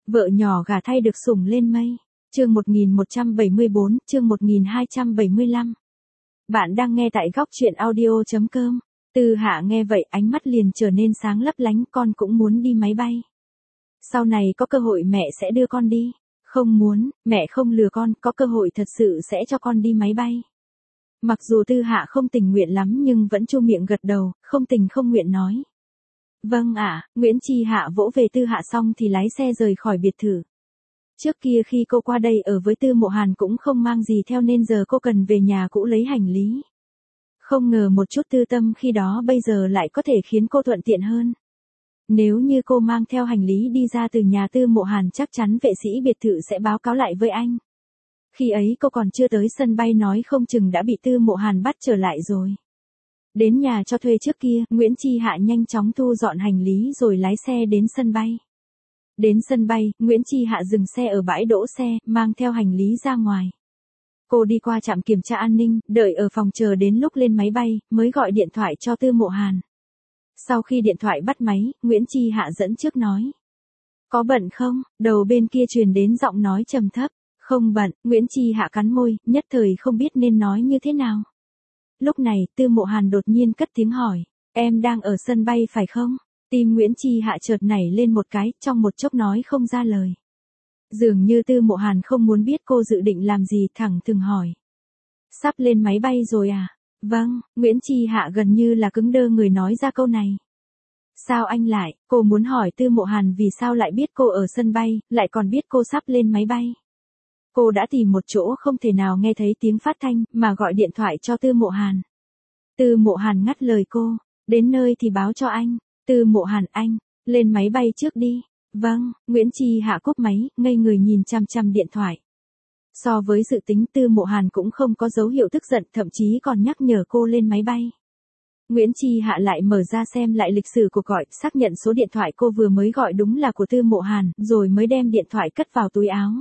Vợ nhỏ gả thay được sủng lên mây. Chương 1174, chương 1275. Bạn đang nghe tại góc truyện audio.com. Tư Hạ nghe vậy ánh mắt liền trở nên sáng lấp lánh, con cũng muốn đi máy bay. Sau này có cơ hội mẹ sẽ đưa con đi. Không muốn, mẹ không lừa con, có cơ hội thật sự sẽ cho con đi máy bay. Mặc dù Tư Hạ không tình nguyện lắm nhưng vẫn chu miệng gật đầu, không tình không nguyện nói. Vâng ạ, Nguyễn Chi Hạ vỗ về Tư Hạ xong thì lái xe rời khỏi biệt thự. Trước kia khi cô qua đây ở với Tư Mộ Hàn cũng không mang gì theo nên giờ cô cần về nhà cũ lấy hành lý. Không ngờ một chút tư tâm khi đó bây giờ lại có thể khiến cô thuận tiện hơn. Nếu như cô mang theo hành lý đi ra từ nhà Tư Mộ Hàn chắc chắn vệ sĩ biệt thự sẽ báo cáo lại với anh. Khi ấy cô còn chưa tới sân bay nói không chừng đã bị Tư Mộ Hàn bắt trở lại rồi. Đến nhà cho thuê trước kia, Nguyễn Chi Hạ nhanh chóng thu dọn hành lý rồi lái xe đến sân bay. Đến sân bay, Nguyễn Chi Hạ dừng xe ở bãi đỗ xe, mang theo hành lý ra ngoài. Cô đi qua trạm kiểm tra an ninh, đợi ở phòng chờ đến lúc lên máy bay, mới gọi điện thoại cho Tư Mộ Hàn. Sau khi điện thoại bắt máy, Nguyễn Chi Hạ dẫn trước nói. Có bận không? Đầu bên kia truyền đến giọng nói trầm thấp. Không bận, Nguyễn Chi Hạ cắn môi, nhất thời không biết nên nói như thế nào. Lúc này, Tư Mộ Hàn đột nhiên cất tiếng hỏi. Em đang ở sân bay phải không? Tim Nguyễn Chi Hạ chợt nảy lên một cái, trong một chốc nói không ra lời. Dường như Tư Mộ Hàn không muốn biết cô dự định làm gì, thẳng thừng hỏi. Sắp lên máy bay rồi à? Vâng, Nguyễn Chi Hạ gần như là cứng đơ người nói ra câu này. Sao anh lại? Cô muốn hỏi Tư Mộ Hàn vì sao lại biết cô ở sân bay, lại còn biết cô sắp lên máy bay. Cô đã tìm một chỗ không thể nào nghe thấy tiếng phát thanh, mà gọi điện thoại cho Tư Mộ Hàn. Tư Mộ Hàn ngắt lời cô. Đến nơi thì báo cho anh. Tư Mộ Hàn anh, lên máy bay trước đi. Vâng, Nguyễn Chi Hạ cúp máy, ngây người nhìn chằm chằm điện thoại. So với dự tính Tư Mộ Hàn cũng không có dấu hiệu tức giận, thậm chí còn nhắc nhở cô lên máy bay. Nguyễn Chi Hạ lại mở ra xem lại lịch sử cuộc gọi, xác nhận số điện thoại cô vừa mới gọi đúng là của Tư Mộ Hàn, rồi mới đem điện thoại cất vào túi áo.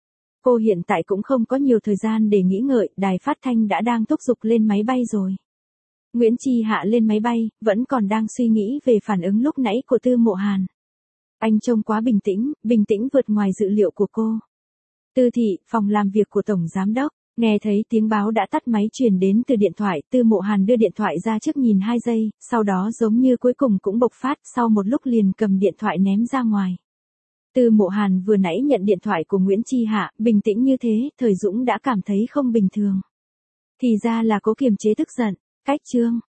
Cô hiện tại cũng không có nhiều thời gian để nghĩ ngợi, đài phát thanh đã đang thúc giục lên máy bay rồi. Nguyễn Chi Hạ lên máy bay, vẫn còn đang suy nghĩ về phản ứng lúc nãy của Tư Mộ Hàn. Anh trông quá bình tĩnh vượt ngoài dự liệu của cô. Tư thị, phòng làm việc của Tổng Giám đốc, nghe thấy tiếng báo đã tắt máy truyền đến từ điện thoại, Tư Mộ Hàn đưa điện thoại ra trước nhìn 2 giây, sau đó giống như cuối cùng cũng bộc phát, sau một lúc liền cầm điện thoại ném ra ngoài. Tư Mộ Hàn vừa nãy nhận điện thoại của Nguyễn Chi Hạ, bình tĩnh như thế, Thời Dũng đã cảm thấy không bình thường. Thì ra là cố kiềm chế tức giận. Cách chương